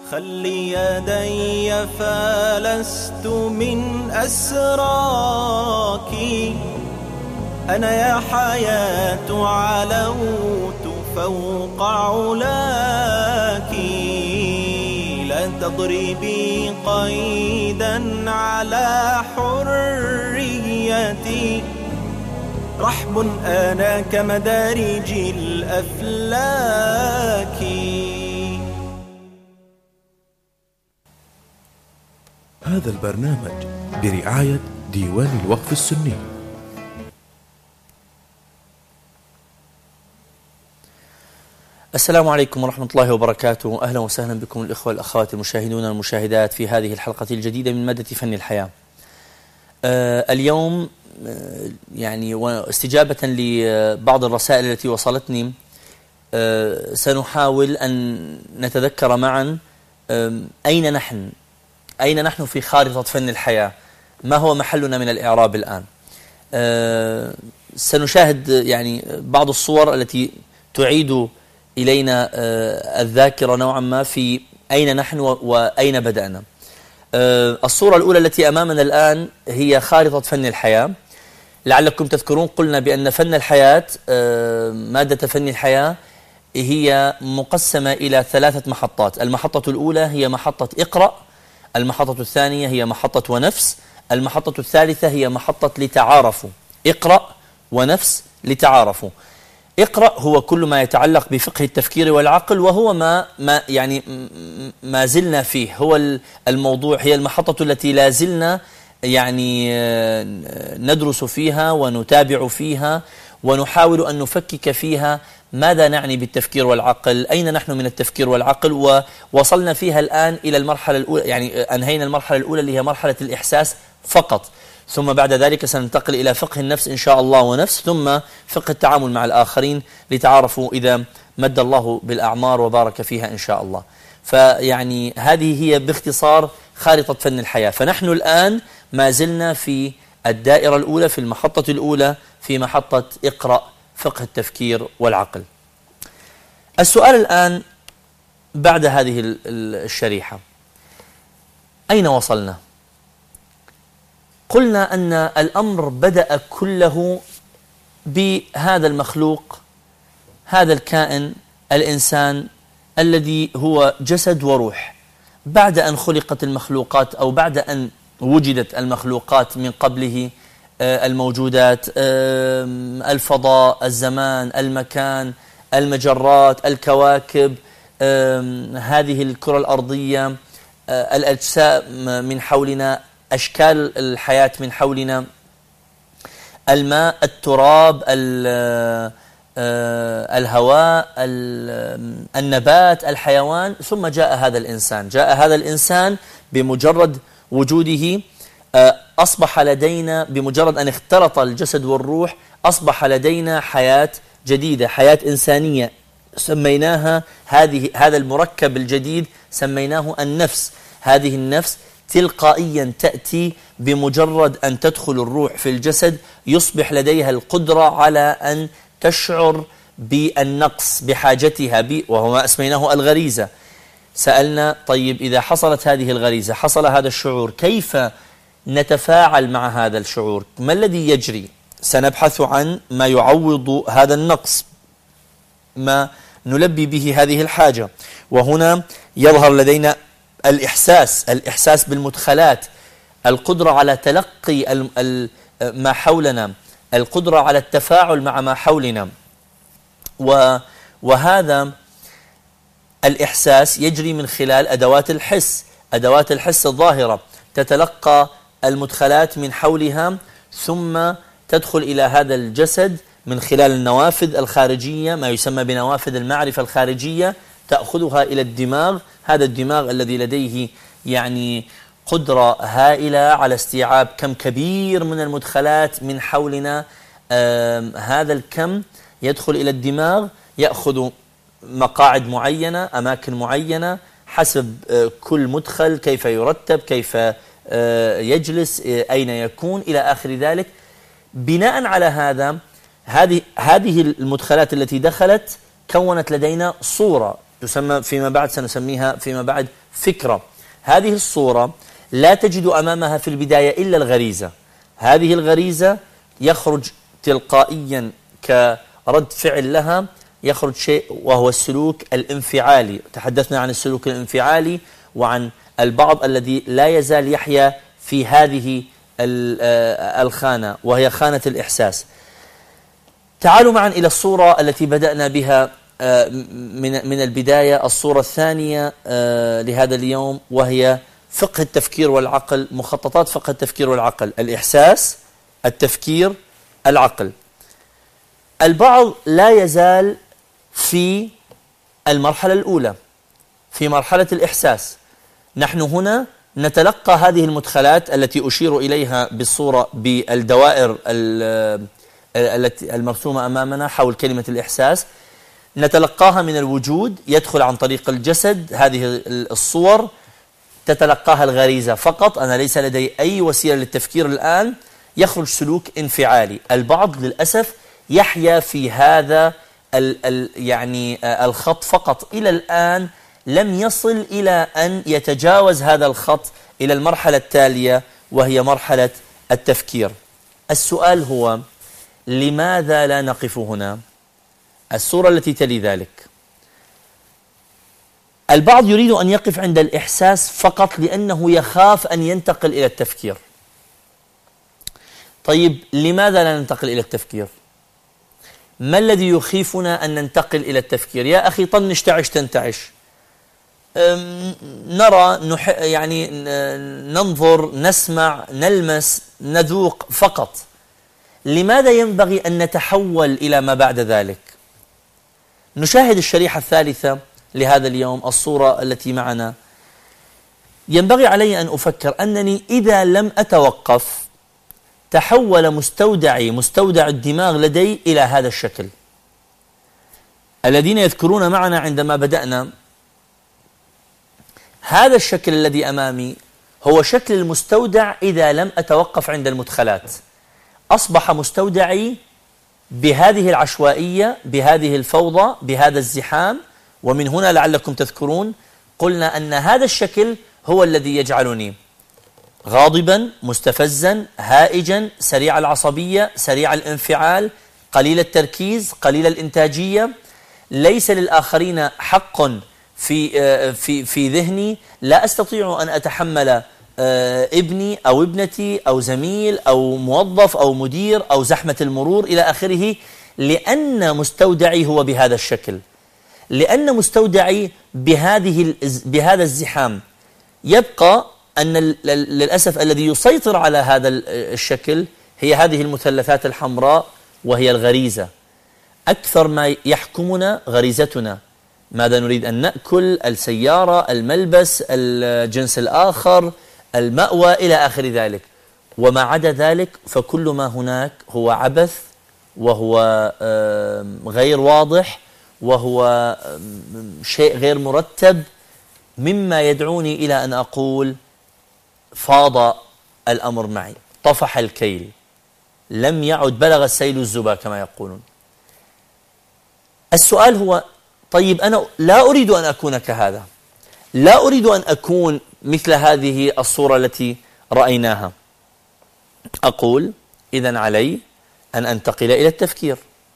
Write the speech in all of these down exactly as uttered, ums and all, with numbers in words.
خلي يدي فلست من أسراك، أنا يا حياة علوت فوق علاك. لا تضربي قيدا على حريتي، رحب أنا كمدارج الأفلاك. هذا البرنامج برعاية ديوان الوقف السني. السلام عليكم ورحمة الله وبركاته. أهلا وسهلا بكم الإخوة والأخوات المشاهدون والمشاهدات في هذه الحلقة الجديدة من مادة فن الحياة. آه اليوم آه يعني واستجابة لبعض الرسائل التي وصلتني آه سنحاول أن نتذكر معا آه أين نحن أين نحن في خارطة فن الحياة، ما هو محلنا من الإعراب الآن. آه سنشاهد يعني بعض الصور التي تعيد إلينا آه الذاكرة نوعا ما في أين نحن وأين بدأنا. آه الصورة الأولى التي أمامنا الآن هي خارطة فن الحياة. لعلكم تذكرون قلنا بأن فن الحياة آه مادة فن الحياة هي مقسمة إلى ثلاثة محطات. المحطة الأولى هي محطة اقرأ، المحطة الثانية هي محطة ونفس، المحطة الثالثة هي محطة لتعارفوا. اقرأ ونفس لتعارفوا. اقرأ هو كل ما يتعلق بفقه التفكير والعقل، وهو ما ما يعني ما زلنا فيه، هو الموضوع، هي المحطة التي لا زلنا يعني ندرس فيها ونتابع فيها ونحاول أن نفكك فيها ماذا نعني بالتفكير والعقل، أين نحن من التفكير والعقل. ووصلنا فيها الآن إلى المرحلة الأولى، يعني أنهينا المرحلة الأولى اللي هي مرحلة الإحساس فقط، ثم بعد ذلك سننتقل إلى فقه النفس إن شاء الله ونفس، ثم فقه التعامل مع الآخرين لتعارفوا إذا مد الله بالأعمار وبارك فيها إن شاء الله. فيعني هذه هي باختصار خارطة فن الحياة. فنحن الآن ما زلنا في الدائرة الأولى، في المحطة الأولى، في محطة اقرأ فقه التفكير والعقل. السؤال الآن بعد هذه الشريحة، أين وصلنا؟ قلنا أن الأمر بدأ كله بهذا المخلوق، هذا الكائن الإنسان الذي هو جسد وروح. بعد أن خلقت المخلوقات أو بعد أن وجدت المخلوقات من قبله، الموجودات، الفضاء، الزمان، المكان، المجرات، الكواكب، هذه الكرة الأرضية، الأجسام من حولنا، أشكال الحياة من حولنا، الماء، التراب، الهواء، النبات، الحيوان، ثم جاء هذا الإنسان. جاء هذا الإنسان بمجرد وجوده أصبح لدينا، بمجرد أن اختلط الجسد والروح أصبح لدينا حياة جديدة، حياة إنسانية سميناها هذه هذا المركب الجديد سميناه النفس. هذه النفس تلقائيا تأتي بمجرد أن تدخل الروح في الجسد، يصبح لديها القدرة على أن تشعر بالنقص بحاجتها ب وهو ما أسميناه الغريزة. سألنا طيب إذا حصلت هذه الغريزة، حصل هذا الشعور، كيف نتفاعل مع هذا الشعور؟ ما الذي يجري؟ سنبحث عن ما يعوض هذا النقص، ما نلبي به هذه الحاجة. وهنا يظهر لدينا الإحساس، الإحساس بالمدخلات، القدرة على تلقي ما حولنا، القدرة على التفاعل مع ما حولنا. وهذا الإحساس يجري من خلال أدوات الحس، أدوات الحس الظاهرة تتلقى المدخلات من حولها ثم تدخل إلى هذا الجسد من خلال النوافذ الخارجية، ما يسمى بنوافذ المعرفة الخارجية، تأخذها إلى الدماغ. هذا الدماغ الذي لديه يعني قدرة هائلة على استيعاب كم كبير من المدخلات من حولنا. هذا الكم يدخل إلى الدماغ، يأخذ مقاعد معينة، أماكن معينة، حسب كل مدخل كيف يرتب، كيف يجلس، أين يكون، إلى آخر ذلك. بناء على هذا هذه هذه المدخلات التي دخلت كونت لدينا صورة تسمى فيما بعد، سنسميها فيما بعد فكرة. هذه الصورة لا تجد أمامها في البداية إلا الغريزة. هذه الغريزة يخرج تلقائيا كرد فعل لها يخرج شيء وهو السلوك الانفعالي. تحدثنا عن السلوك الانفعالي وعن البعض الذي لا يزال يحيا في هذه الخانة وهي خانة الإحساس. تعالوا معا إلى الصورة التي بدأنا بها من من البداية، الصورة الثانية لهذا اليوم، وهي فقه التفكير والعقل، مخططات فقه التفكير والعقل: الإحساس، التفكير، العقل. البعض لا يزال في المرحلة الأولى، في مرحلة الإحساس. نحن هنا نتلقى هذه المدخلات التي أشير إليها بالصورة بالدوائر التي المرسومة أمامنا حول كلمة الإحساس، نتلقاها من الوجود، يدخل عن طريق الجسد. هذه الصور تتلقاها الغريزة فقط، أنا ليس لدي أي وسيلة للتفكير الآن، يخرج سلوك انفعالي. البعض للأسف يحيا في هذا ال ال يعني الخط فقط، إلى الآن لم يصل إلى أن يتجاوز هذا الخط إلى المرحلة التالية وهي مرحلة التفكير. السؤال هو: لماذا لا نقف هنا؟ الصورة التي تلي ذلك. البعض يريد أن يقف عند الإحساس فقط لأنه يخاف أن ينتقل إلى التفكير. طيب لماذا لا ننتقل إلى التفكير؟ ما الذي يخيفنا أن ننتقل إلى التفكير؟ يا أخي طنش تعش تنتعش، نرى نح يعني ننظر نسمع نلمس نذوق فقط. لماذا ينبغي أن نتحول إلى ما بعد ذلك؟ نشاهد الشريحة الثالثة لهذا اليوم، الصورة التي معنا. ينبغي علي أن أفكر أنني إذا لم أتوقف تحول مستودعي مستودع الدماغ لدي إلى هذا الشكل. الذين يذكرون معنا عندما بدأنا، هذا الشكل الذي أمامي هو شكل المستودع إذا لم أتوقف عند المدخلات. أصبح مستودعي بهذه العشوائية، بهذه الفوضى، بهذا الزحام. ومن هنا لعلكم تذكرون قلنا أن هذا الشكل هو الذي يجعلني غاضبا، مستفزا، هائجا، سريع العصبية، سريع الانفعال، قليل التركيز، قليل الإنتاجية، ليس للآخرين حق في في في ذهني، لا أستطيع أن أتحمل ابني أو ابنتي أو زميل أو موظف أو مدير أو زحمة المرور إلى آخره، لأن مستودعي هو بهذا الشكل، لأن مستودعي بهذه بهذا الزحام. يبقى أن للأسف الذي يسيطر على هذا الشكل هي هذه المثلثات الحمراء، وهي الغريزة. أكثر ما يحكمنا غريزتنا، ماذا نريد أن نأكل، السيارة، الملبس، الجنس الآخر، المأوى إلى آخر ذلك. وما عدا ذلك فكل ما هناك هو عبث، وهو غير واضح، وهو شيء غير مرتب، مما يدعوني إلى أن أقول: فاض الأمر معي، طفح الكيل، لم يعد، بلغ السيل الزبا كما يقولون. السؤال هو: طيب أنا لا أريد أن أكون كهذا، لا أريد أن أكون مثل هذه الصورة التي رأيناها. أقول: إذن علي أن أنتقل إلى التفكير.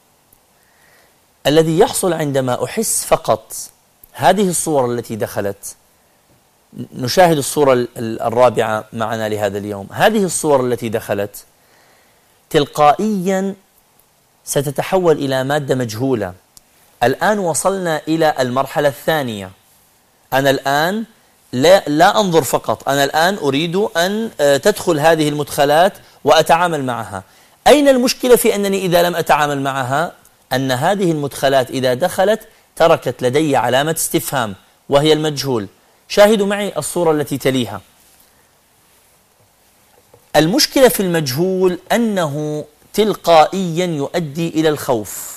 الذي يحصل عندما أحس فقط هذه الصور التي دخلت، نشاهد الصورة الرابعة معنا لهذا اليوم. هذه الصور التي دخلت تلقائيا ستتحول إلى مادة مجهولة. الآن وصلنا إلى المرحلة الثانية. أنا الآن لا, لا أنظر فقط، أنا الآن أريد أن تدخل هذه المدخلات وأتعامل معها. أين المشكلة في أنني إذا لم أتعامل معها؟ أن هذه المدخلات إذا دخلت تركت لدي علامة استفهام، وهي المجهول. شاهدوا معي الصورة التي تليها. المشكلة في المجهول أنه تلقائيا يؤدي إلى الخوف،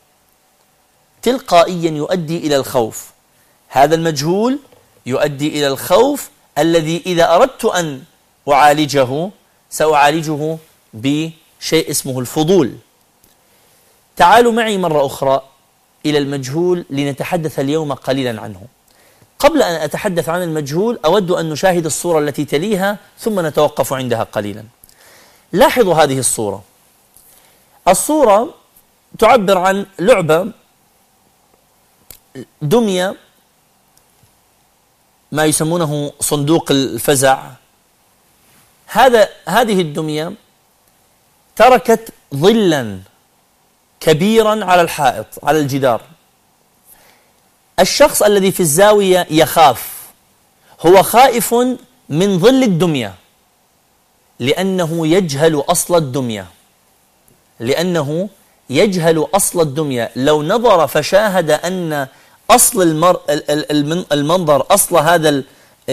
تلقائيا يؤدي إلى الخوف. هذا المجهول يؤدي إلى الخوف الذي إذا أردت أن أعالجه سأعالجه بشيء اسمه الفضول. تعالوا معي مرة أخرى إلى المجهول لنتحدث اليوم قليلا عنه. قبل أن أتحدث عن المجهول أود أن نشاهد الصورة التي تليها ثم نتوقف عندها قليلا. لاحظوا هذه الصورة. الصورة تعبر عن لعبة دمية، ما يسمونه صندوق الفزع. هذا هذه الدمية تركت ظلا كبيرا على الحائط، على الجدار. الشخص الذي في الزاوية يخاف، هو خائف من ظل الدمية لأنه يجهل أصل الدمية لأنه يجهل أصل الدمية. لو نظر فشاهد أن أصل المر... المنظر، أصل هذا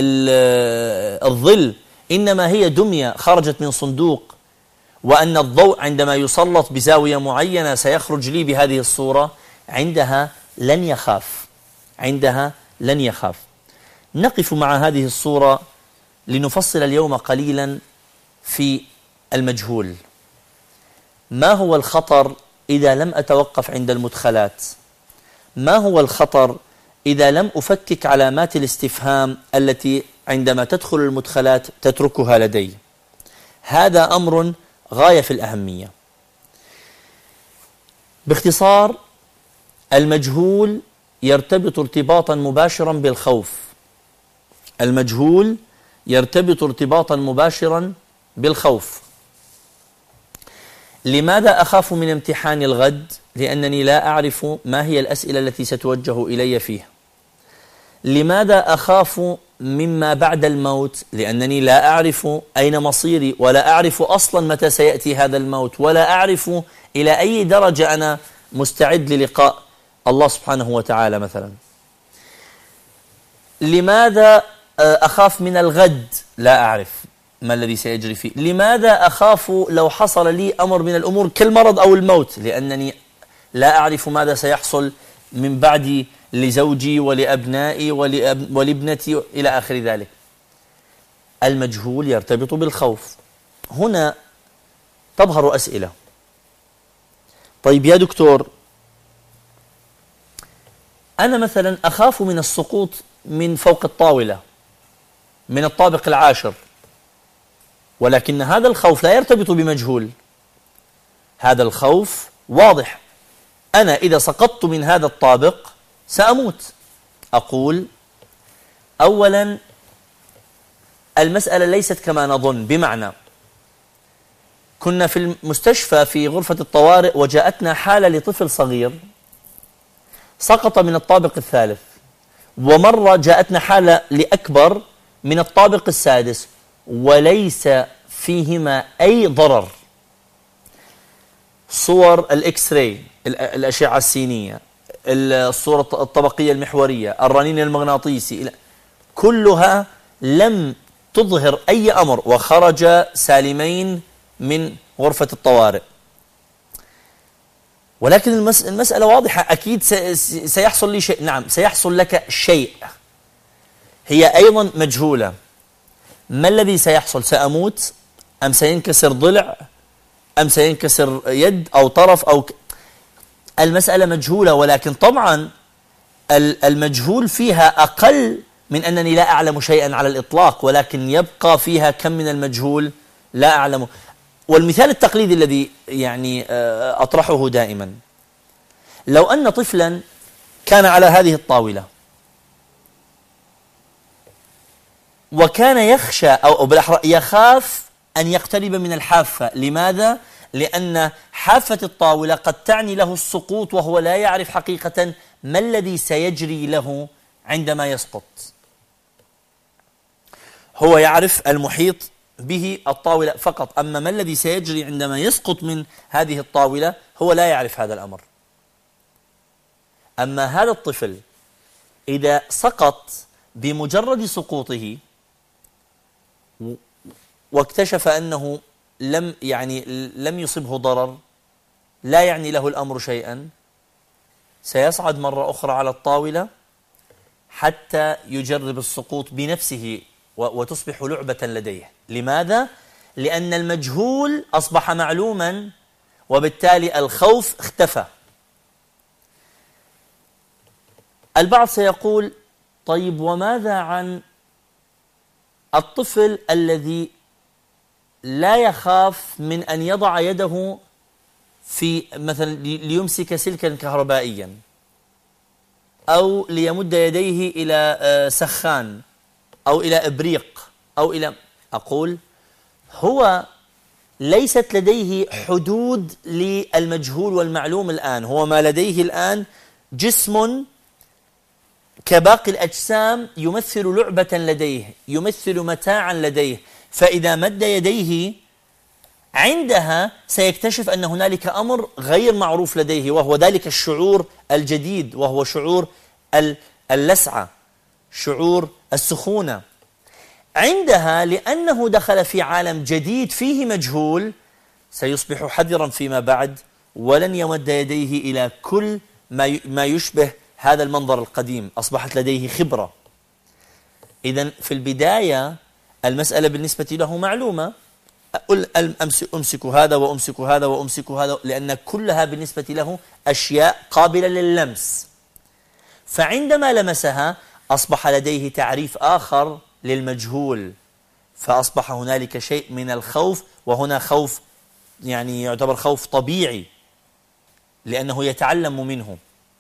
الظل إنما هي دمية خرجت من صندوق، وأن الضوء عندما يسلط بزاوية معينة سيخرج لي بهذه الصورة، عندها لن يخاف عندها لن يخاف. نقف مع هذه الصورة لنفصل اليوم قليلا في المجهول. ما هو الخطر إذا لم أتوقف عند المدخلات؟ ما هو الخطر إذا لم أفكك علامات الاستفهام التي عندما تدخل المدخلات تتركها لدي؟ هذا أمر غاية في الأهمية. باختصار، المجهول يرتبط ارتباطا مباشرا بالخوف. المجهول يرتبط ارتباطا مباشرا بالخوف. لماذا أخاف من امتحان الغد؟ لأنني لا أعرف ما هي الأسئلة التي ستوجه إلي فيه. لماذا أخاف مما بعد الموت؟ لأنني لا أعرف أين مصيري، ولا أعرف أصلا متى سيأتي هذا الموت، ولا أعرف إلى أي درجة أنا مستعد للقاء الله سبحانه وتعالى مثلا. لماذا أخاف من الغد؟ لا أعرف ما الذي سيجري فيه. لماذا أخاف لو حصل لي أمر من الأمور كالمرض أو الموت؟ لأنني لا أعرف ماذا سيحصل من بعدي لزوجي ولأبنائي ولابنتي إلى آخر ذلك. المجهول يرتبط بالخوف. هنا تظهر أسئلة. طيب يا دكتور، أنا مثلا أخاف من السقوط من فوق الطاولة من الطابق العاشر، ولكن هذا الخوف لا يرتبط بمجهول. هذا الخوف واضح، أنا إذا سقطت من هذا الطابق سأموت. أقول أولا المسألة ليست كما نظن، بمعنى كنا في المستشفى في غرفة الطوارئ وجاءتنا حالة لطفل صغير سقط من الطابق الثالث، ومرة جاءتنا حالة لأكبر من الطابق السادس وليس فيهما أي ضرر. صور الإكس راي، الأشعة السينية، الصورة الطبقية المحورية، الرنين المغناطيسي، كلها لم تظهر أي أمر وخرج سالمين من غرفة الطوارئ. ولكن المسألة واضحة، أكيد سيحصل لي شيء. نعم سيحصل لك شيء، هي أيضا مجهولة. ما الذي سيحصل؟ سأموت أم سينكسر ضلع أم سينكسر يد أو طرف أو ك... المسألة مجهولة، ولكن طبعا المجهول فيها أقل من أنني لا أعلم شيئا على الإطلاق، ولكن يبقى فيها كم من المجهول لا أعلمه. والمثال التقليدي الذي يعني أطرحه دائما، لو أن طفلا كان على هذه الطاولة وكان يخشى أو بالأحرى يخاف أن يقترب من الحافة. لماذا؟ لأن حافة الطاولة قد تعني له السقوط وهو لا يعرف حقيقة ما الذي سيجري له عندما يسقط. هو يعرف المحيط به الطاولة فقط، أما ما الذي سيجري عندما يسقط من هذه الطاولة هو لا يعرف هذا الأمر. أما هذا الطفل إذا سقط بمجرد سقوطه واكتشف أنه لم يعني لم يصبه ضرر، لا يعني له الأمر شيئا، سيصعد مرة أخرى على الطاولة حتى يجرب السقوط بنفسه وتصبح لعبة لديه. لماذا؟ لأن المجهول أصبح معلوما وبالتالي الخوف اختفى. البعض سيقول طيب وماذا عن الطفل الذي لا يخاف من أن يضع يده في مثلا ليمسك سلكا كهربائيا أو ليمد يديه إلى سخان أو إلى إبريق أو إلى، أقول هو ليست لديه حدود للمجهول والمعلوم الآن، هو ما لديه الآن جسم كباقي الأجسام يمثل لعبة لديه، يمثل متاعا لديه، فإذا مد يديه عندها سيكتشف أن هنالك أمر غير معروف لديه، وهو ذلك الشعور الجديد، وهو شعور اللسعة، شعور السخونة. عندها لأنه دخل في عالم جديد فيه مجهول سيصبح حذرا فيما بعد، ولن يمد يديه إلى كل ما يشبه هذا المنظر القديم، أصبحت لديه خبرة. إذن في البداية المسألة بالنسبة له معلومة، أمسك هذا وأمسك هذا وأمسك هذا، لأن كلها بالنسبة له أشياء قابلة لللمس. فعندما لمسها أصبح لديه تعريف آخر للمجهول، فأصبح هنالك شيء من الخوف، وهنا خوف يعني يعتبر خوف طبيعي لأنه يتعلم منه.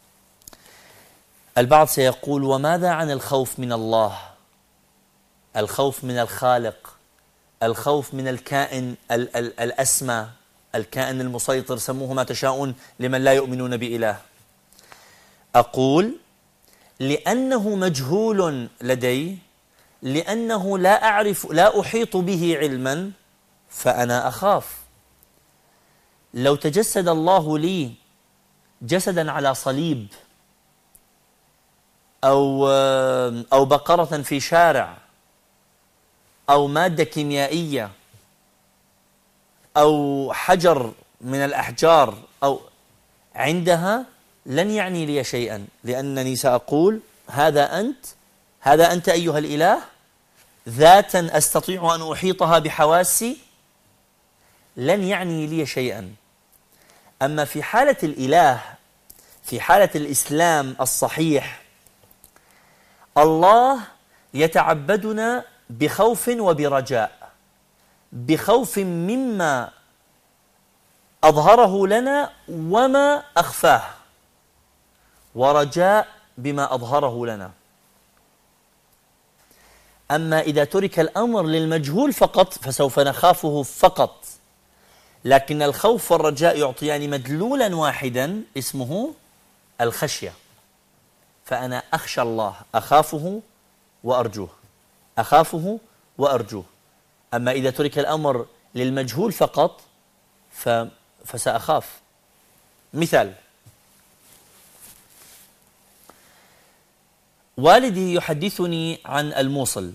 البعض سيقول وماذا عن الخوف من الله، الخوف من الخالق، الخوف من الكائن ال ال الأسمى، الكائن المسيطر، سموه ما تشاءون لمن لا يؤمنون بإله. أقول لأنه مجهول لدي، لأنه لا أعرف، لا أحيط به علما، فأنا أخاف. لو تجسد الله لي جسدا على صليب أو أو بقرة في شارع أو مادة كيميائية أو حجر من الأحجار، أو عندها لن يعني لي شيئا، لأنني سأقول هذا أنت، هذا أنت أيها الإله، ذاتا أستطيع أن أحيطها بحواسي، لن يعني لي شيئا. أما في حالة الإله، في حالة الإسلام الصحيح، الله يتعبدنا بخوف وبرجاء، بخوف مما أظهره لنا وما أخفاه، ورجاء بما أظهره لنا. أما إذا ترك الأمر للمجهول فقط فسوف نخافه فقط، لكن الخوف والرجاء يعطيان مدلولا واحدا اسمه الخشية. فأنا أخشى الله، أخافه وأرجوه، أخافه وأرجوه. أما إذا ترك الأمر للمجهول فقط ف... فسأخاف. مثال: والدي يحدثني عن الموصل،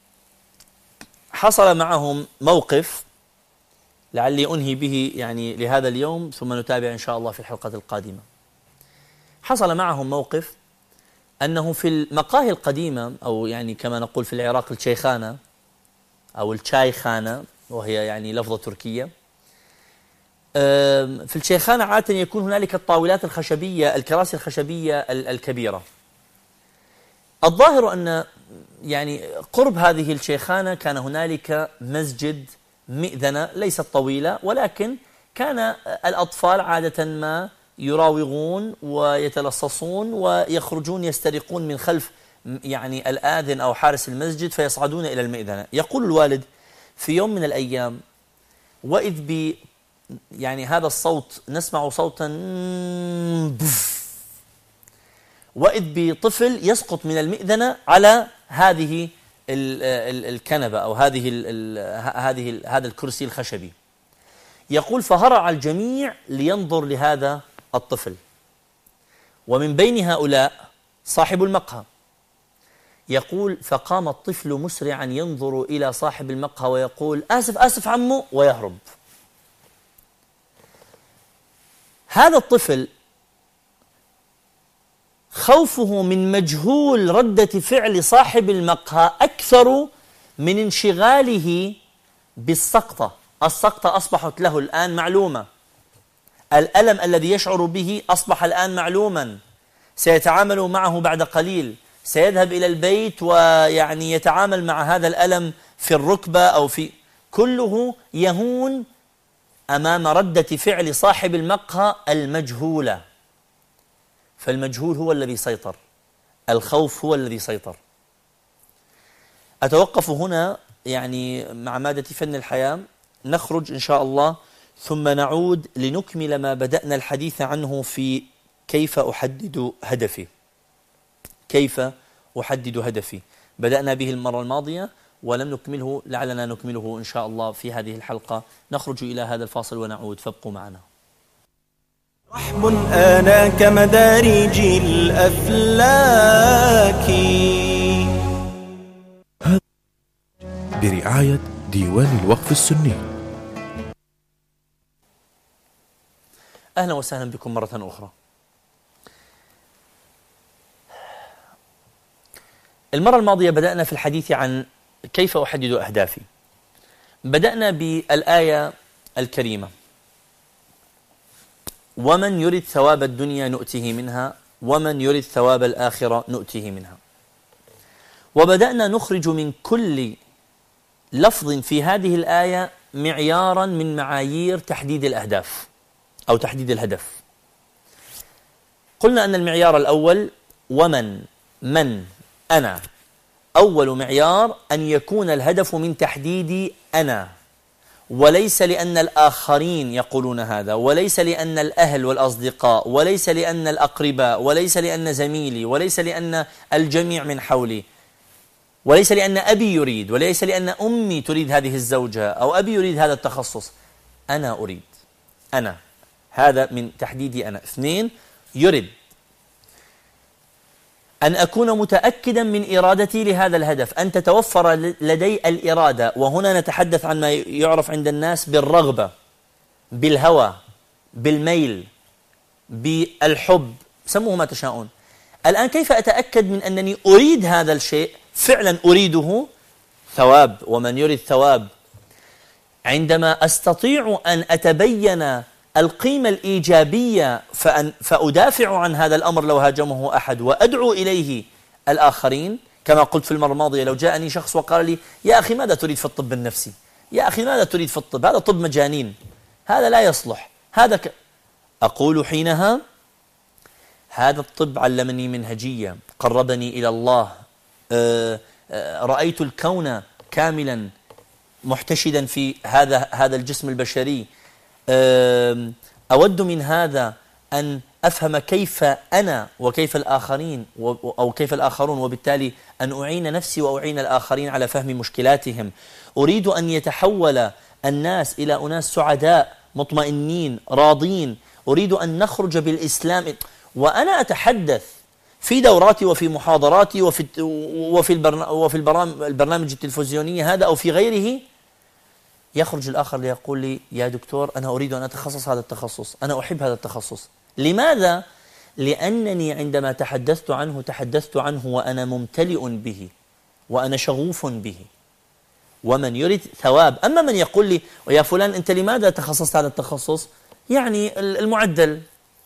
حصل معهم موقف لعلي أنهي به يعني لهذا اليوم ثم نتابع إن شاء الله في الحلقة القادمة. حصل معهم موقف أنه في المقاهي القديمة، أو يعني كما نقول في العراق الشيخانة أو الشايخانة، وهي يعني لفظة تركية، في الشيخانة عادة يكون هنالك الطاولات الخشبية، الكراسي الخشبية الكبيرة. الظاهر أن يعني قرب هذه الشيخانة كان هنالك مسجد، مئذنة ليست طويلة، ولكن كان الأطفال عادة ما يراوغون ويتلصصون ويخرجون يسترقون من خلف يعني الآذن أو حارس المسجد فيصعدون إلى المئذنة. يقول الوالد في يوم من الأيام وإذ ب يعني هذا الصوت، نسمع صوتا وإذ بطفل يسقط من المئذنة على هذه الكنبة أو هذه هذه هذا الكرسي الخشبي. يقول فهرع الجميع لينظر لهذا الطفل، ومن بين هؤلاء صاحب المقهى. يقول فقام الطفل مسرعا ينظر إلى صاحب المقهى ويقول آسف آسف عمو، ويهرب. هذا الطفل خوفه من مجهول ردة فعل صاحب المقهى أكثر من انشغاله بالسقطة. السقطة أصبحت له الآن معلومة، الألم الذي يشعر به أصبح الآن معلوما، سيتعامل معه بعد قليل، سيذهب إلى البيت ويعني يتعامل مع هذا الألم في الركبة أو في كله يهون أمام ردة فعل صاحب المقهى المجهولة. فالمجهول هو الذي سيطر، الخوف هو الذي سيطر. أتوقف هنا يعني مع مادة فن الحياة، نخرج إن شاء الله ثم نعود لنكمل ما بدأنا الحديث عنه في كيف أحدد هدفي. كيف أحدد هدفي بدأنا به المرة الماضية ولم نكمله، لعلنا نكمله إن شاء الله في هذه الحلقة. نخرج إلى هذا الفاصل ونعود، فابقوا معنا. رحم آنا كمدارج الأفلاك. هذا برعاية ديوان الوقف السني. أهلا وسهلا بكم مرة أخرى. المرة الماضية بدأنا في الحديث عن كيف أحدد أهدافي. بدأنا بالآية الكريمة: ومن يرد ثواب الدنيا نؤته منها ومن يرد ثواب الآخرة نؤته منها. وبدأنا نخرج من كل لفظ في هذه الآية معيارا من معايير تحديد الأهداف أو تحديد الهدف. قلنا أن المعيار الأول ومن من أنا. أول معيار أن يكون الهدف من تحديد أنا، وليس لأن الآخرين يقولون هذا، وليس لأن الأهل والأصدقاء، وليس لأن الأقرباء، وليس لأن زميلي، وليس لأن الجميع من حولي، وليس لأن أبي يريد، وليس لأن أمي تريد هذه الزوجة أو أبي يريد هذا التخصص. أنا أريد، أنا، هذا من تحديدي أنا. اثنين، يرد، أن أكون متأكدا من إرادتي لهذا الهدف، أن تتوفر لدي الإرادة. وهنا نتحدث عن ما يعرف عند الناس بالرغبة، بالهوى، بالميل، بالحب، سموه ما تشاءون. الآن كيف أتأكد من أنني أريد هذا الشيء، فعلا أريده؟ ثواب، ومن يريد ثواب. عندما أستطيع أن أتبين القيمة الإيجابية فأن فأدافع عن هذا الأمر لو هاجمه أحد وأدعو إليه الآخرين. كما قلت في المرة الماضية، لو جاءني شخص وقال لي يا أخي ماذا تريد في الطب النفسي، يا أخي ماذا تريد في الطب، هذا طب مجانين، هذا لا يصلح، هذا ك... أقول حينها هذا الطب علمني منهجية، قربني إلى الله، أه أه رأيت الكون كاملا محتشدا في هذا هذا الجسم البشري. أود من هذا أن أفهم كيف أنا وكيف الآخرين أو كيف الآخرون، وبالتالي أن أعين نفسي وأعين الآخرين على فهم مشكلاتهم. أريد أن يتحول الناس إلى أناس سعداء مطمئنين راضين. أريد أن نخرج بالإسلام. وأنا أتحدث في دوراتي وفي محاضراتي وفي وفي وفي البرنامج التلفزيوني هذا أو في غيره، يخرج الآخر ليقول لي يا دكتور أنا أريد أن أتخصص هذا التخصص، أنا أحب هذا التخصص. لماذا؟ لأنني عندما تحدثت عنه تحدثت عنه وأنا ممتلئ به وأنا شغوف به. ومن يريد ثواب. أما من يقول لي ويا فلان أنت لماذا تخصصت هذا التخصص؟ يعني المعدل،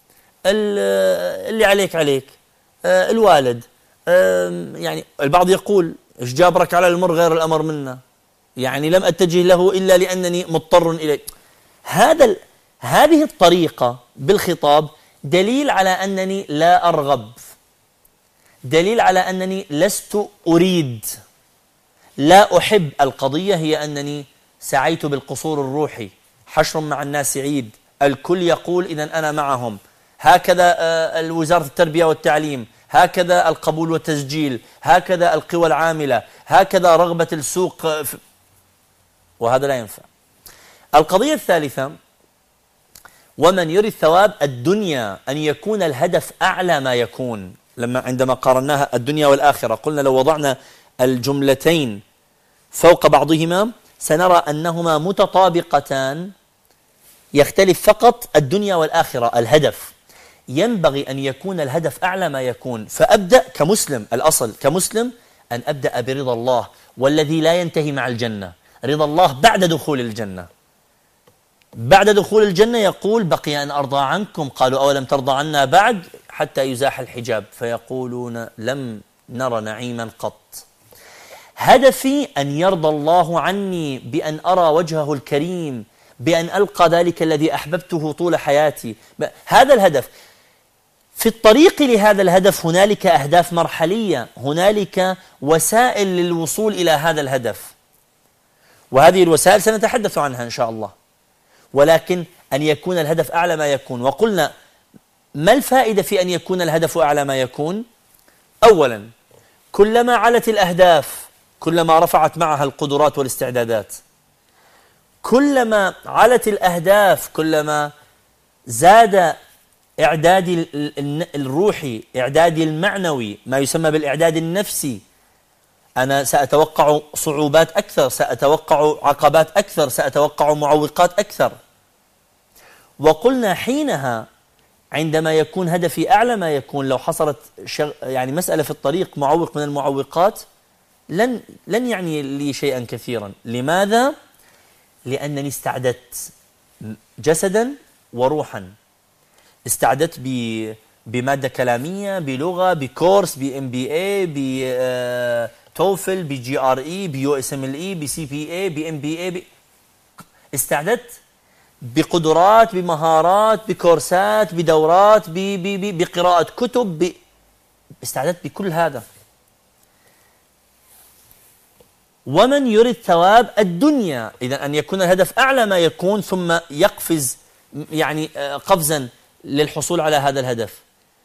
اللي عليك عليك، الوالد، يعني البعض يقول إيش جابرك على المر غير الأمر منا، يعني لم أتجه له إلا لأنني مضطر إليه. هذا ال... هذه الطريقة بالخطاب دليل على أنني لا أرغب، دليل على أنني لست أريد، لا أحب. القضية هي أنني سعيت بالقصور الروحي، حشر مع الناس عيد، الكل يقول إذن أنا معهم. هكذا الوزارة التربية والتعليم، هكذا القبول والتسجيل، هكذا القوى العاملة، هكذا رغبة السوق، وهذا لا ينفع. القضية الثالثة ومن يريد ثواب الدنيا، أن يكون الهدف أعلى ما يكون. لما عندما قارناها الدنيا والآخرة قلنا لو وضعنا الجملتين فوق بعضهما سنرى أنهما متطابقتان، يختلف فقط الدنيا والآخرة الهدف. ينبغي أن يكون الهدف أعلى ما يكون. فأبدأ كمسلم، الأصل كمسلم أن أبدأ برضا الله، والذي لا ينتهي مع الجنة. رضا الله بعد دخول الجنة. بعد دخول الجنة يقول بقي أن أرضى عنكم، قالوا أولم ترضى عنا بعد، حتى يزاح الحجاب، فيقولون لم نرى نعيما قط. هدفي أن يرضى الله عني بأن أرى وجهه الكريم، بأن ألقى ذلك الذي أحببته طول حياتي. هذا الهدف. في الطريق لهذا الهدف هنالك أهداف مرحلية، هنالك وسائل للوصول إلى هذا الهدف، وهذه الوسائل سنتحدث عنها إن شاء الله. ولكن أن يكون الهدف أعلى ما يكون. وقلنا ما الفائدة في أن يكون الهدف أعلى ما يكون؟ أولا، كلما علت الأهداف كلما رفعت معها القدرات والاستعدادات. كلما علت الأهداف كلما زاد إعدادي الروحي، إعدادي المعنوي، ما يسمى بالإعداد النفسي. أنا سأتوقع صعوبات أكثر، سأتوقع عقبات أكثر، سأتوقع معوقات أكثر. وقلنا حينها عندما يكون هدفي أعلى ما يكون، لو حصلت شغ... يعني مسألة في الطريق معوق من المعوقات لن لن يعني لي شيئا كثيرا. لماذا؟ لأنني استعددت جسدا وروحا. استعددت ب... بمادة كلامية، بلغة، بكورس، بام بي اي، بتوفل، بجي ار اي، بيو اس ام ال اي، بسي بي اي، بام بي اي. ب... استعددت بقدرات، بمهارات، بكورسات، بدورات، ب... ب... ب... بقراءة كتب. ب... استعددت بكل هذا. ومن يريد ثواب الدنيا، إذا أن يكون الهدف أعلى ما يكون ثم يقفز يعني قفزا للحصول على هذا الهدف.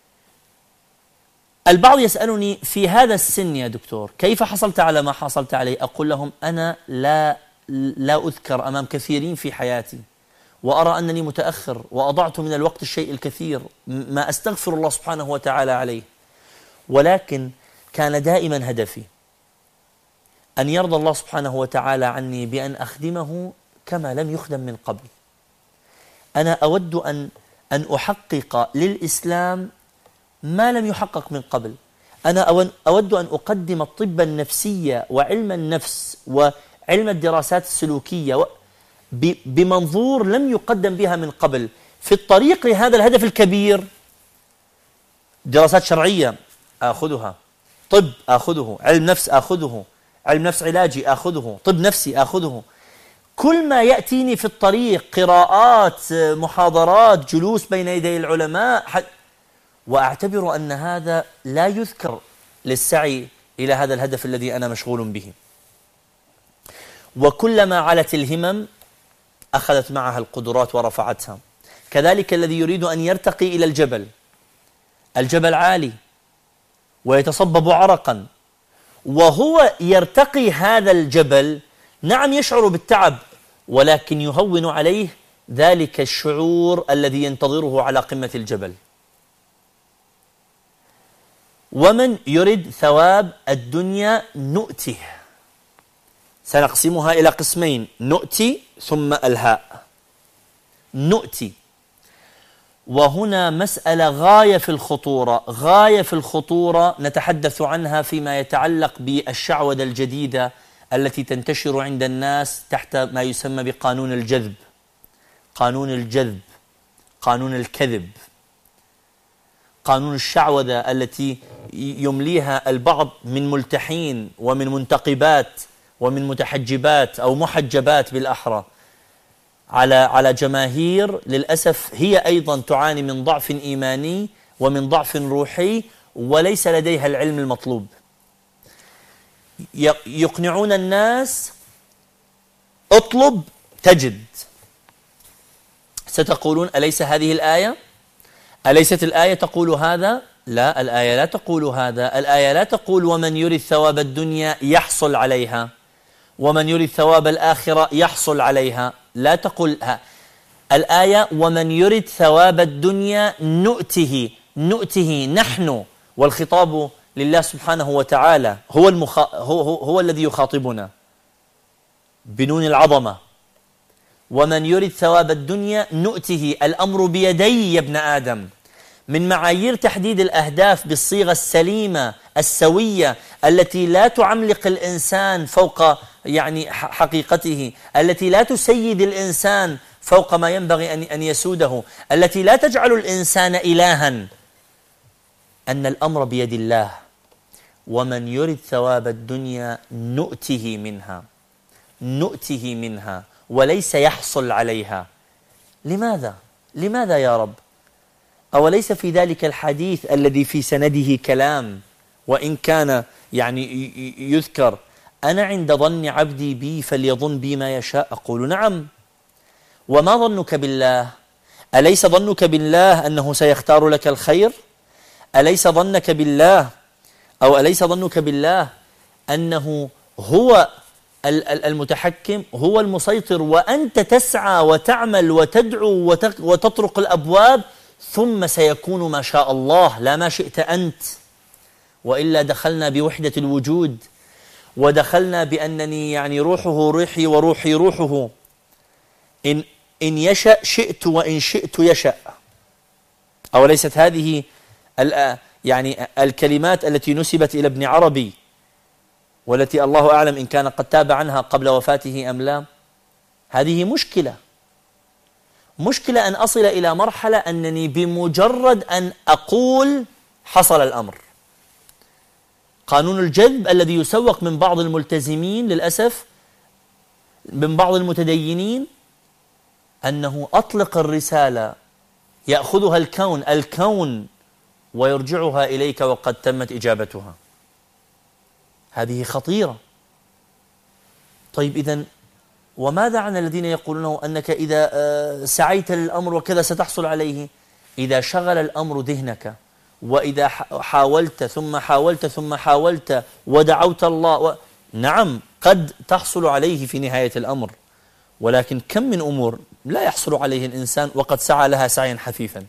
البعض يسألني في هذا السن يا دكتور كيف حصلت على ما حصلت عليه؟ أقول لهم أنا لا لا أذكر أمام كثيرين في حياتي، وأرى أنني متأخر وأضعت من الوقت الشيء الكثير ما أستغفر الله سبحانه وتعالى عليه. ولكن كان دائما هدفي أن يرضى الله سبحانه وتعالى عني بأن أخدمه كما لم يخدم من قبل. أنا أود أن أن أحقق للإسلام ما لم يحقق من قبل. أنا أود أن أقدم الطب النفسي وعلم النفس وعلم الدراسات السلوكية بمنظور لم يقدم بها من قبل في الطريق لهذا الهدف الكبير. دراسات شرعية آخذها، طب آخذه، علم نفس آخذه، علم نفس علاجي آخذه، طب نفسي آخذه. كل ما يأتيني في الطريق قراءات، محاضرات، جلوس بين يدي العلماء، وأعتبر أن هذا لا يذكر للسعي إلى هذا الهدف الذي أنا مشغول به. وكلما علت الهمم أخذت معها القدرات ورفعتها. كذلك الذي يريد أن يرتقي إلى الجبل، الجبل عالي ويتصبب عرقا، وهو يرتقي هذا الجبل نعم يشعر بالتعب، ولكن يهون عليه ذلك الشعور الذي ينتظره على قمة الجبل. ومن يرد ثواب الدنيا نؤته. سنقسمها إلى قسمين، نؤتي ثم الهاء. نؤتي، وهنا مسألة غاية في الخطورة، غاية في الخطورة نتحدث عنها فيما يتعلق بالشعوذة الجديدة التي تنتشر عند الناس تحت ما يسمى بقانون الجذب، قانون الجذب، قانون الكذب، قانون الشعوذة التي يمليها البعض من ملتحين ومن منتقبات ومن متحجبات أو محجبات بالأحرى على على جماهير للأسف هي أيضا تعاني من ضعف إيماني ومن ضعف روحي وليس لديها العلم المطلوب. يقنعون الناس اطلب تجد. ستقولون أليس هذه الآية؟ أليست الآية تقول هذا؟ لا، الآية لا تقول هذا. الآية لا تقول ومن يريد ثواب الدنيا يحصل عليها، ومن يريد ثواب الآخرة يحصل عليها. لا تقولها الآية ومن يريد ثواب الدنيا نؤته، نؤته نحن، والخطاب لله سبحانه وتعالى، هو, المخ... هو, هو, هو الذي يخاطبنا بنون العظمة. ومن يريد ثواب الدنيا نؤته، الأمر بيدي يا ابن آدم. من معايير تحديد الأهداف بالصيغة السليمة السوية التي لا تعملق الإنسان فوق يعني حقيقته، التي لا تسيد الإنسان فوق ما ينبغي أن أن يسوده، التي لا تجعل الإنسان إلها، أن الأمر بيد الله. ومن يرد ثواب الدنيا نؤته منها نؤته منها وليس يحصل عليها. لماذا؟ لماذا يا رب؟ أوليس في ذلك الحديث الذي في سنده كلام وإن كان يعني يذكر أنا عند ظن عبدي بي فليظن بي ما يشاء؟ أقول نعم. وما ظنك بالله؟ أليس ظنك بالله أنه سيختار لك الخير؟ أليس ظنك بالله أو أليس ظنك بالله أنه هو المتحكم، هو المسيطر، وأنت تسعى وتعمل وتدعو وتطرق الأبواب، ثم سيكون ما شاء الله لا ما شئت أنت. وإلا دخلنا بوحدة الوجود، ودخلنا بأنني يعني روحه روحي وروحي روحه. إن إن يشأ شئت وإن شئت يشأ. أوليست هذه يعني الكلمات التي نسبت إلى ابن عربي، والتي الله أعلم إن كان قد تاب عنها قبل وفاته أم لا؟ هذه مشكلة مشكلة أن أصل إلى مرحلة أنني بمجرد أن أقول حصل الأمر. قانون الجذب الذي يسوق من بعض الملتزمين للأسف، من بعض المتدينين، أنه أطلق الرسالة يأخذها الكون الكون ويرجعها إليك وقد تمت إجابتها. هذه خطيرة. طيب إذن وماذا عن الذين يقولون أنك إذا سعيت للأمر وكذا ستحصل عليه؟ إذا شغل الأمر ذهنك، وإذا حاولت ثم حاولت ثم حاولت ودعوت الله و... نعم قد تحصل عليه في نهاية الأمر، ولكن كم من أمور لا يحصل عليه الإنسان وقد سعى لها سعيا حثيثا،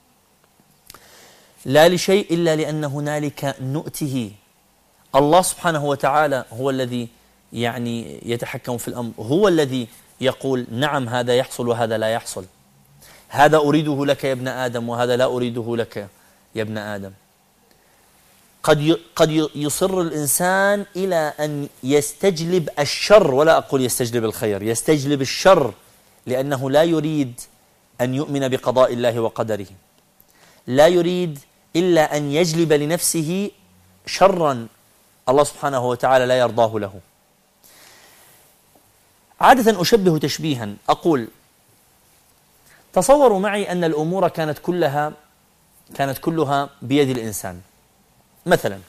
لا لشيء إلا لأن هنالك نؤته. الله سبحانه وتعالى هو الذي يعني يتحكم في الأمر، هو الذي يقول نعم هذا يحصل وهذا لا يحصل، هذا أريده لك يا ابن آدم وهذا لا أريده لك يا ابن آدم. قد قد يصر الإنسان إلى أن يستجلب الشر، ولا أقول يستجلب الخير، يستجلب الشر، لأنه لا يريد أن يؤمن بقضاء الله وقدره، لا يريد إلا أن يجلب لنفسه شرا الله سبحانه وتعالى لا يرضاه له. عادة أشبه تشبيها، أقول تصوروا معي أن الأمور كانت كلها كانت كلها بيد الإنسان. مثلا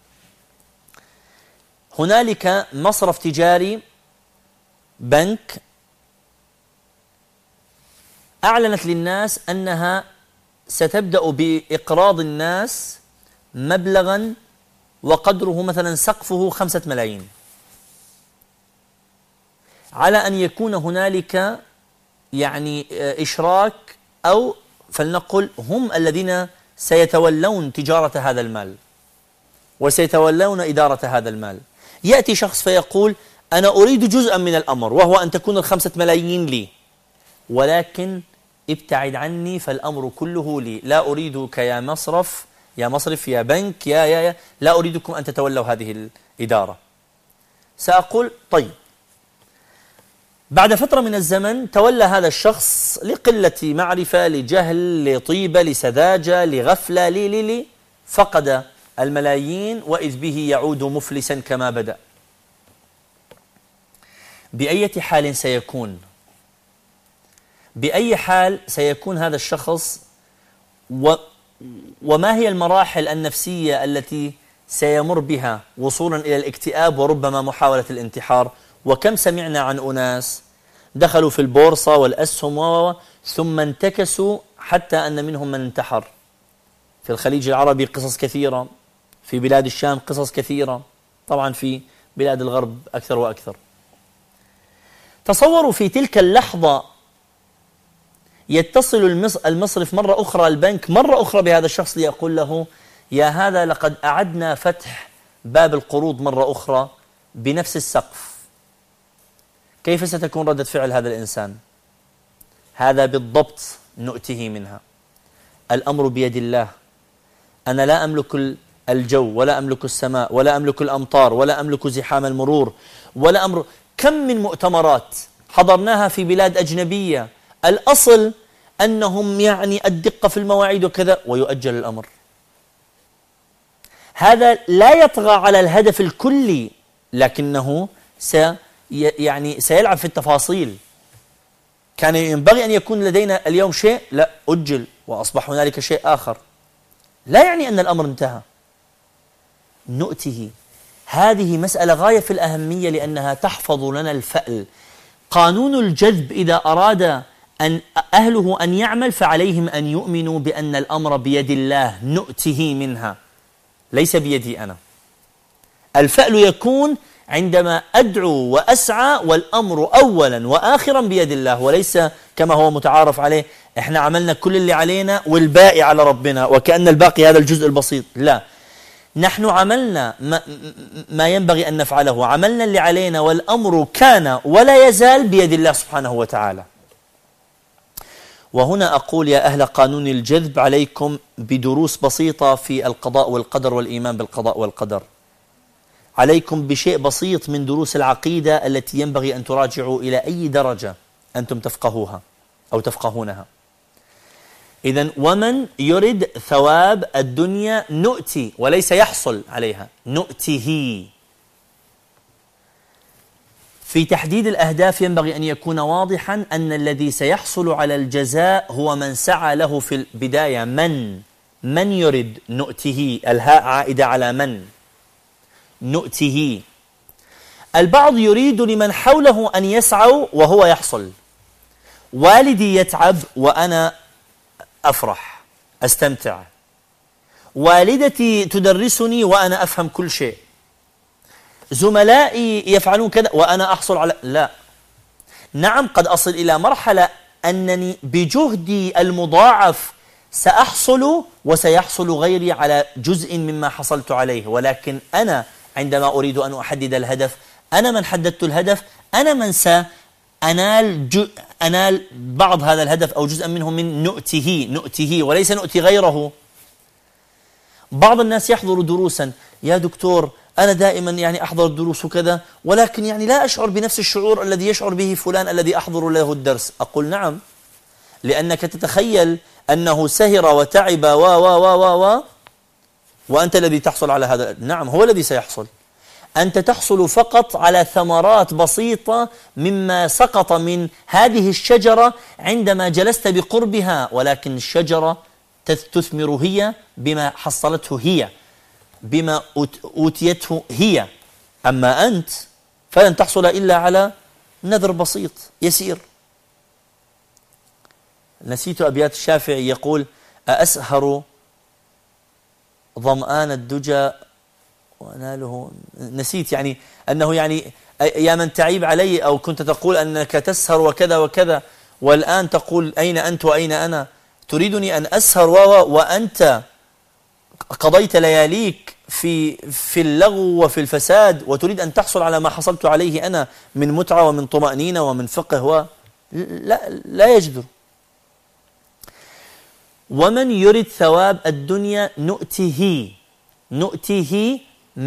هنالك مصرف تجاري، بنك، أعلنت للناس أنها ستبدأ بإقراض الناس مبلغا وقدره مثلا سقفه خمسة ملايين، على أن يكون هنالك يعني إشراك، أو فلنقل هم الذين سيتولون تجارة هذا المال وسيتولون إدارة هذا المال. يأتي شخص فيقول أنا أريد جزءا من الأمر، وهو أن تكون الخمسة ملايين لي، ولكن ابتعد عني فالأمر كله لي، لا أريدك يا مصرف يا مصرف يا بنك يا يا, يا لا أريدكم أن تتولوا هذه الإدارة. سأقول طيب، بعد فترة من الزمن تولى هذا الشخص لقلة معرفة، لجهل، لطيبة، لسذاجة، لغفلة، لي لي لي فقد الملايين، وإذ به يعود مفلسا كما بدأ. بأية حال سيكون؟ بأي حال سيكون هذا الشخص؟ و وما هي المراحل النفسية التي سيمر بها وصولا إلى الاكتئاب وربما محاولة الانتحار؟ وكم سمعنا عن أناس دخلوا في البورصة والأسهم ثم انتكسوا حتى أن منهم من انتحر. في الخليج العربي قصص كثيرة، في بلاد الشام قصص كثيرة، طبعا في بلاد الغرب أكثر وأكثر. تصوروا في تلك اللحظة يتصل المصرف مرة أخرى، البنك مرة أخرى، بهذا الشخص ليقول له يا هذا لقد أعدنا فتح باب القروض مرة أخرى بنفس السقف. كيف ستكون ردة فعل هذا الإنسان؟ هذا بالضبط نؤته منها. الأمر بيد الله. أنا لا أملك الجو، ولا أملك السماء، ولا أملك الأمطار، ولا أملك زحام المرور، ولا أمر. كم من مؤتمرات حضرناها في بلاد أجنبية، الأصل أنهم يعني الدقة في المواعيد وكذا، ويؤجل الأمر. هذا لا يطغى على الهدف الكلي، لكنه سي يعني سيلعب في التفاصيل. كان ينبغي أن يكون لدينا اليوم شيء، لا أجل وأصبح هنالك شيء آخر، لا يعني أن الأمر انتهى. نؤته، هذه مسألة غاية في الأهمية لأنها تحفظ لنا الفأل. قانون الجذب إذا أراد أن أهله أن يعمل فعليهم أن يؤمنوا بأن الأمر بيد الله، نؤته منها ليس بيدي أنا. الفأل يكون عندما أدعو وأسعى والأمر أولا وآخرا بيد الله، وليس كما هو متعارف عليه إحنا عملنا كل اللي علينا والباقي على ربنا، وكأن الباقي هذا الجزء البسيط. لا، نحن عملنا ما, ما ينبغي أن نفعله، عملنا اللي علينا والأمر كان ولا يزال بيد الله سبحانه وتعالى. وهنا أقول يا أهل قانون الجذب، عليكم بدروس بسيطة في القضاء والقدر والإيمان بالقضاء والقدر. عليكم بشيء بسيط من دروس العقيدة التي ينبغي أن تراجعوا إلى أي درجة أنتم تفقهوها أو تفقهونها. إذن ومن يرد ثواب الدنيا نؤتي، وليس يحصل عليها، نؤته. في تحديد الأهداف ينبغي أن يكون واضحا أن الذي سيحصل على الجزاء هو من سعى له في البداية. من من يرد نؤته، الهاء عائدة على من، نؤته. البعض يريد لمن حوله أن يسعوا وهو يحصل. والدي يتعب وأنا أفرح أستمتع، والدتي تدرسني وأنا أفهم كل شيء، زملائي يفعلون كذا وأنا أحصل على، لا. نعم قد أصل إلى مرحلة أنني بجهدي المضاعف سأحصل وسيحصل غيري على جزء مما حصلت عليه، ولكن أنا عندما أريد أن أحدد الهدف، أنا من حددت الهدف، أنا من سأنال جو أنال بعض هذا الهدف أو جزءا منه من نؤته نؤته وليس نؤتي غيره. بعض الناس يحضر دروسا، يا دكتور أنا دائما يعني أحضر الدروس وكذا، ولكن يعني لا أشعر بنفس الشعور الذي يشعر به فلان الذي أحضر له الدرس. أقول نعم، لأنك تتخيل أنه سهر وتعب و و و و و وأنت الذي تحصل على هذا. نعم هو الذي سيحصل، أنت تحصل فقط على ثمرات بسيطة مما سقط من هذه الشجرة عندما جلست بقربها، ولكن الشجرة تثمر هي بما حصلته هي، بما أوتيته هي. أما أنت فلن تحصل إلا على نذر بسيط يسير. نسيت أبيات الشافعي يقول: أأسهر ظمآن الدجى وناله، نسيت يعني أنه يعني يا من تعيب علي أو كنت تقول أنك تسهر وكذا وكذا، والآن تقول أين أنت وأين أنا؟ تريدني أن أسهر و وأنت قضيت لياليك في في اللغو وفي الفساد، وتريد أن تحصل على ما حصلت عليه أنا من متعة ومن طمأنينة ومن فقه و لا, لا يجدر. ومن يرد ثواب الدنيا نؤته نؤته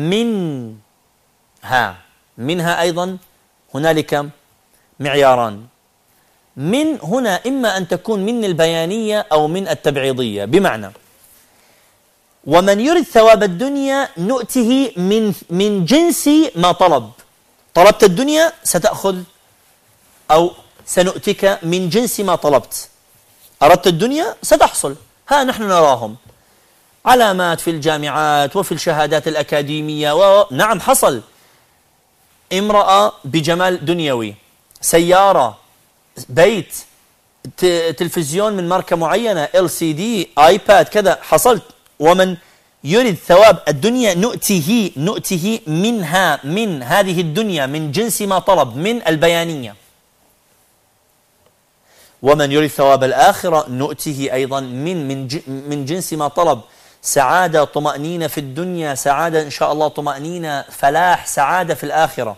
منها. منها أيضا هنالك معياران. من هنا إما أن تكون من البيانية أو من التبعيضية، بمعنى ومن يرد ثواب الدنيا نؤته من من جنس ما طلب. طلبت الدنيا ستأخذ أو سنؤتك من جنس ما طلبت. أردت الدنيا ستحصل. ها نحن نراهم علامات في الجامعات وفي الشهادات الأكاديمية و... نعم حصل. امرأة بجمال دنيوي، سيارة، بيت، تلفزيون من ماركة معينة، إل سي دي، آيباد، كذا، حصلت. ومن يريد ثواب الدنيا نؤته نؤته منها، من هذه الدنيا، من جنس ما طلب، من البيانية. ومن يريد ثواب الآخرة نؤته أيضا من من من جنس ما طلب. سعادة، طمأنينة في الدنيا، سعادة إن شاء الله، طمأنينة، فلاح، سعادة في الآخرة.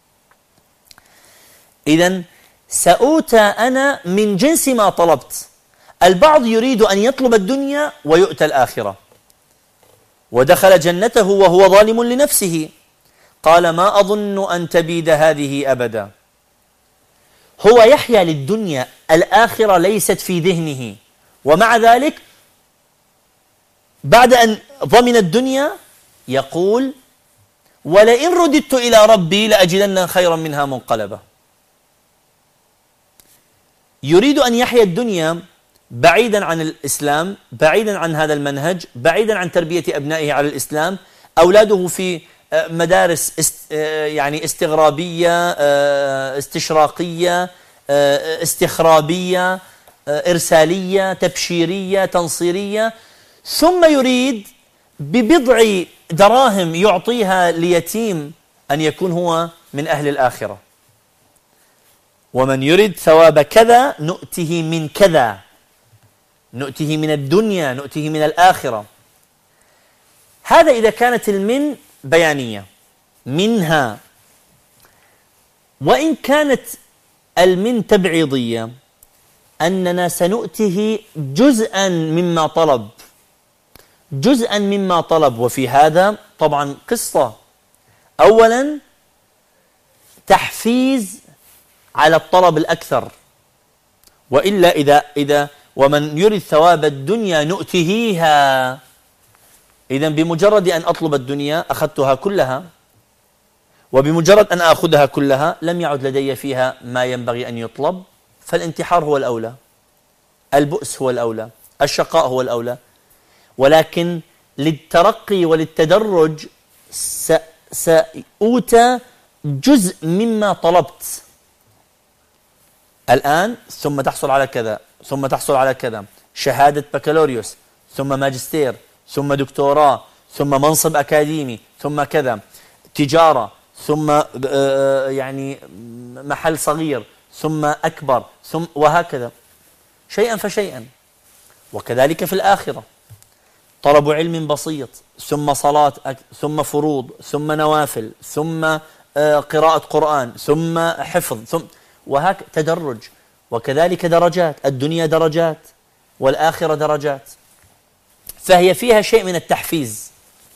إذن سأوتى أنا من جنس ما طلبت. البعض يريد أن يطلب الدنيا ويؤتى الآخرة، ودخل جنته وهو ظالم لنفسه، قال ما أظن أن تبيد هذه أبدا. هو يحيا للدنيا، الآخرة ليست في ذهنه، ومع ذلك بعد أن ضمن الدنيا يقول ولئن رددت إلى ربي لأجدن خيرا منها منقلبا. يريد أن يحيا الدنيا بعيدا عن الإسلام، بعيدا عن هذا المنهج، بعيدا عن تربية أبنائه على الإسلام. أولاده في مدارس است يعني استغرابية، استشراقية، استخرابية، إرسالية، تبشيرية، تنصيرية، ثم يريد ببضع دراهم يعطيها ليتيم أن يكون هو من أهل الآخرة. ومن يريد ثواب كذا نؤته من كذا، نؤته من الدنيا، نؤته من الآخرة. هذا إذا كانت المن بيانية منها. وإن كانت المن تبعيضية أننا سنؤته جزءا مما طلب، جزءا مما طلب. وفي هذا طبعا قصة. أولا تحفيز على الطلب الأكثر، وإلا إذا إذا ومن يريد ثواب الدنيا نؤتهيها، إذن بمجرد أن أطلب الدنيا أخذتها كلها، وبمجرد أن أخذها كلها لم يعد لدي فيها ما ينبغي أن يطلب، فالانتحار هو الأولى، البؤس هو الأولى، الشقاء هو الأولى. ولكن للترقي وللتدرج سأوتى جزء مما طلبت الآن، ثم تحصل على كذا، ثم تحصل على كذا، شهادة بكالوريوس، ثم ماجستير، ثم دكتوراه، ثم منصب أكاديمي، ثم كذا، تجارة، ثم يعني محل صغير، ثم أكبر، ثم وهكذا شيئا فشيئا. وكذلك في الآخرة طلب علم بسيط، ثم صلاة، ثم فروض، ثم نوافل، ثم قراءة قرآن، ثم حفظ، ثم وهكذا تدرج. وكذلك درجات، الدنيا درجات والآخرة درجات. فهي فيها شيء من التحفيز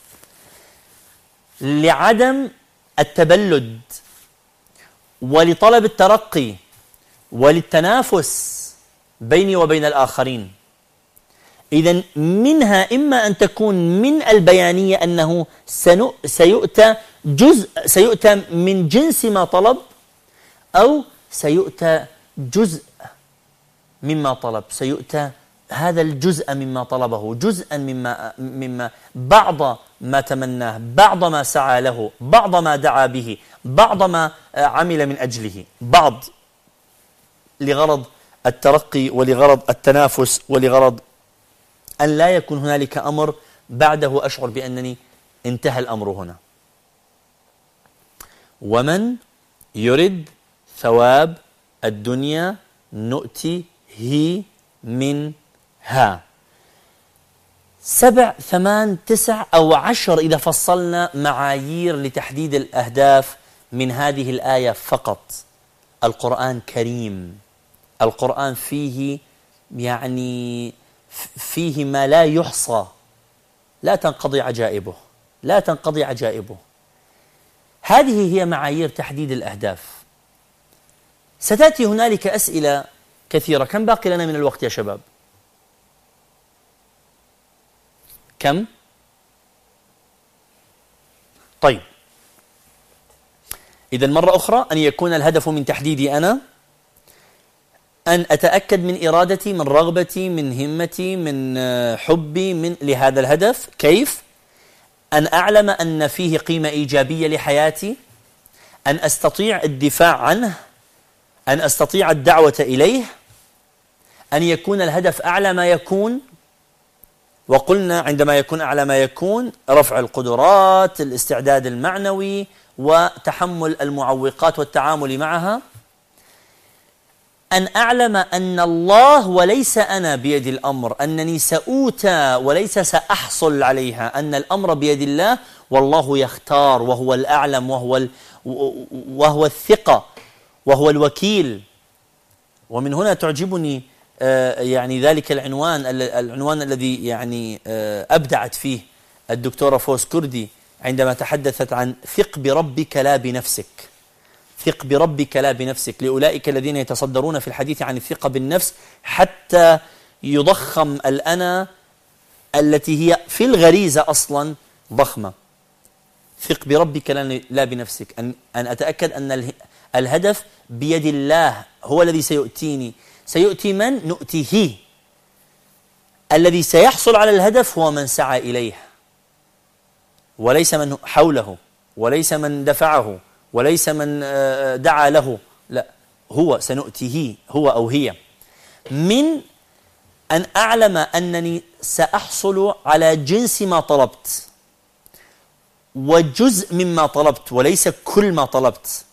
لعدم التبلد ولطلب الترقي وللتنافس بيني وبين الآخرين. إذن منها إما أن تكون من البيانية أنه سيؤتى جزء، سيؤتى من جنس ما طلب، أو سيؤتى جزء مما طلب، سيؤتى هذا الجزء مما طلبه، جزءا مما مما بعض ما تمناه، بعض ما سعى له، بعض ما دعا به، بعض ما عمل من أجله، بعض لغرض الترقي ولغرض التنافس ولغرض أن لا يكون هنالك أمر بعده أشعر بأنني انتهى الأمر هنا. ومن يرد ثواب الدنيا نؤته منها. سبع، ثمان، تسع أو عشر إذا فصلنا معايير لتحديد الأهداف من هذه الآية فقط. القرآن كريم، القرآن فيه يعني فيه ما لا يحصى، لا تنقضي عجائبه، لا تنقضي عجائبه. هذه هي معايير تحديد الأهداف. ستأتي هنالك أسئلة كثيرة. كم باقي لنا من الوقت يا شباب؟ كم؟ طيب، إذا مرة أخرى أن يكون الهدف من تحديدي أنا أن أتأكد من إرادتي، من رغبتي، من همتي، من حبي من لهذا الهدف. كيف؟ أن أعلم أن فيه قيمة إيجابية لحياتي، أن أستطيع الدفاع عنه، أن أستطيع الدعوة إليه، أن يكون الهدف أعلى ما يكون. وقلنا عندما يكون أعلى ما يكون رفع القدرات، الاستعداد المعنوي، وتحمل المعوقات والتعامل معها. أن أعلم أن الله وليس أنا بيد الأمر، أنني سأوتى وليس سأحصل عليها، أن الأمر بيد الله والله يختار، وهو الأعلم، وهو ال... وهو الثقة، وهو الوكيل. ومن هنا تعجبني يعني ذلك العنوان العنوان الذي يعني أبدعت فيه الدكتورة فوز كردي عندما تحدثت عن ثق بربك لا بنفسك. ثق بربك لا بنفسك، لأولئك الذين يتصدرون في الحديث عن الثقة بالنفس حتى يضخم الأنا التي هي في الغريزة أصلا ضخمة. ثق بربك لا بنفسك، أن, أن أتأكد أن الهدف بيد الله، هو الذي سيؤتيني. سيؤتي من؟ نؤتيه. الذي سيحصل على الهدف هو من سعى إليه، وليس من حوله، وليس من دفعه، وليس من دعا له، لا، هو سنؤتيه، هو أو هي. من أن أعلم أنني سأحصل على جنس ما طلبت وجزء مما طلبت وليس كل ما طلبت.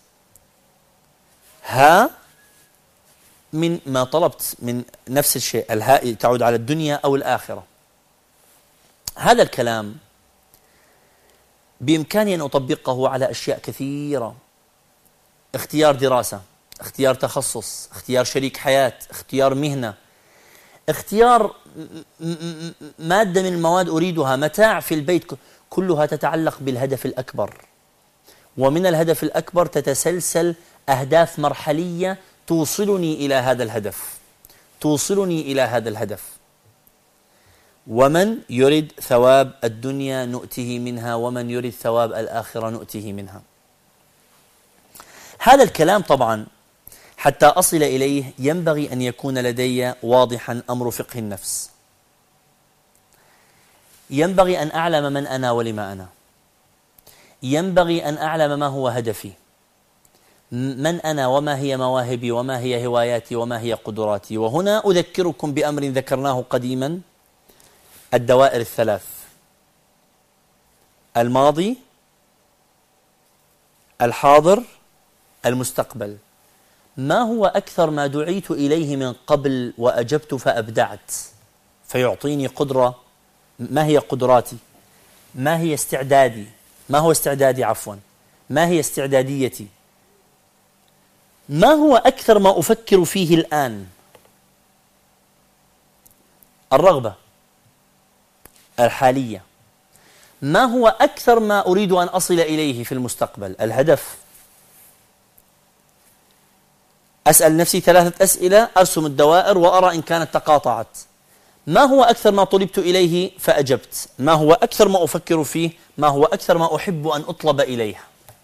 ها من ما طلبت من نفس الشيء، الهاء تعود على الدنيا أو الآخرة. هذا الكلام بإمكاني أن أطبقه على أشياء كثيرة: اختيار دراسة، اختيار تخصص، اختيار شريك حياة، اختيار مهنة، اختيار مادة من المواد أريدها، متاع في البيت، كلها تتعلق بالهدف الأكبر. ومن الهدف الأكبر تتسلسل أهداف مرحلية توصلني إلى هذا الهدف، توصلني إلى هذا الهدف. ومن يريد ثواب الدنيا نؤته منها، ومن يريد ثواب الآخرة نؤته منها. هذا الكلام طبعا حتى أصل إليه ينبغي أن يكون لدي واضحا أمر فقه النفس. ينبغي أن أعلم من أنا ولما أنا. ينبغي أن أعلم ما هو هدفي، من أنا وما هي مواهبي وما هي هواياتي وما هي قدراتي. وهنا أذكركم بأمر ذكرناه قديما: الدوائر الثلاث: الماضي، الحاضر، المستقبل. ما هو أكثر ما دعيت إليه من قبل وأجبت فأبدعت فيعطيني قدرة؟ ما هي قدراتي؟ ما هي استعدادي؟ ما هو استعدادي عفوا ما هي استعداديتي؟ ما هو أكثر ما أفكر فيه الآن؟ الرغبة الحالية. ما هو أكثر ما أريد أن أصل إليه في المستقبل؟ الهدف. أسأل نفسي ثلاثة أسئلة، أرسم الدوائر وأرى إن كانت تقاطعت. ما هو أكثر ما طلبت إليه فأجبت؟ ما هو أكثر ما أفكر فيه؟ ما هو أكثر ما أحب أن أطلب إليه؟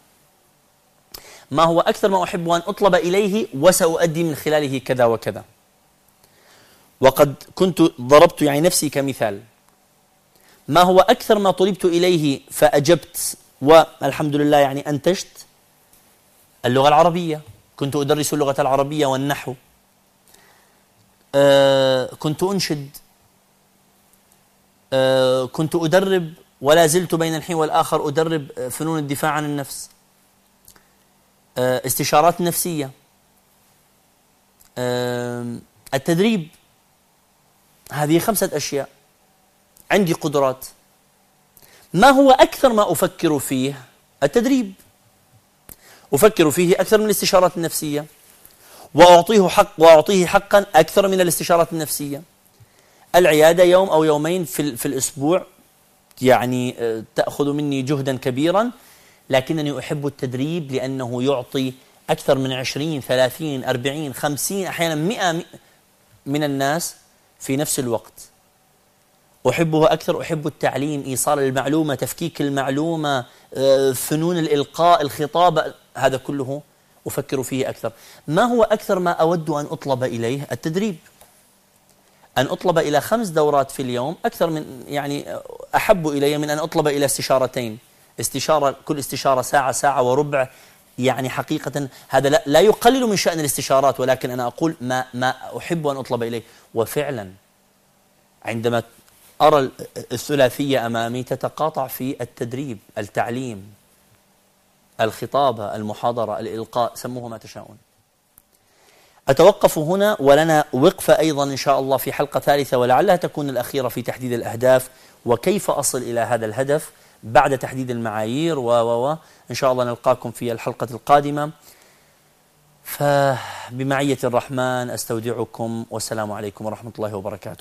ما هو أكثر ما أحب أن أطلب إليه وسأؤدي من خلاله كذا وكذا؟ وقد كنت ضربت يعني نفسي كمثال. ما هو أكثر ما طلبت إليه فأجبت والحمد لله يعني أنتجت؟ اللغة العربية، كنت أدرس اللغة العربية والنحو، آه كنت أنشد، آه كنت أدرب ولا زلت بين الحين والآخر أدرب فنون الدفاع عن النفس، آه استشارات نفسية، آه التدريب. هذه خمسة أشياء. عندي قدرات. ما هو أكثر ما أفكر فيه؟ التدريب. أفكر فيه أكثر من الاستشارات النفسية، وأعطيه حق وأعطيه حقا أكثر من الاستشارات النفسية. العيادة يوم أو يومين في, في الأسبوع يعني تأخذ مني جهدا كبيرا، لكنني أحب التدريب لأنه يعطي أكثر من عشرين ثلاثين أربعين خمسين أحيانا مئة من الناس في نفس الوقت. أحبه أكثر. أحب التعليم، إيصال المعلومة، تفكيك المعلومة، فنون الإلقاء، الخطابة، هذا كله أفكر فيه أكثر. ما هو أكثر ما أود أن أطلب إليه؟ التدريب. أن أطلب إلى خمس دورات في اليوم أكثر من يعني أحب إلي من أن أطلب إلى استشارتين. استشارة كل استشارة ساعة ساعة وربع، يعني حقيقة هذا لا, لا يقلل من شأن الاستشارات، ولكن أنا أقول ما, ما أحب أن أطلب إليه. وفعلا عندما أرى الثلاثية أمامي تتقاطع في التدريب، التعليم، الخطابة، المحاضرة، الإلقاء، سموه ما تشاءون. أتوقف هنا، ولنا وقفة أيضا إن شاء الله في حلقة ثالثة ولعلها تكون الأخيرة في تحديد الأهداف وكيف أصل إلى هذا الهدف بعد تحديد المعايير و و و إن شاء الله نلقاكم في الحلقة القادمة. فبمعية الرحمن أستودعكم، والسلام عليكم ورحمة الله وبركاته.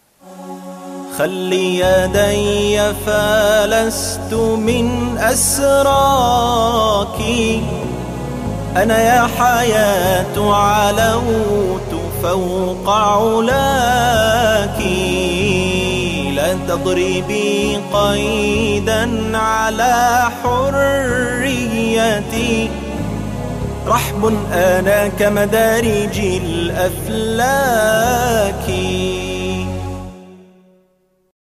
خلي يدي فلست من أسراك، أنا يا حياة علوت فوق علاك، لا تضربي قيدا على حريتي. رحب أنا كمدارج الأفلاك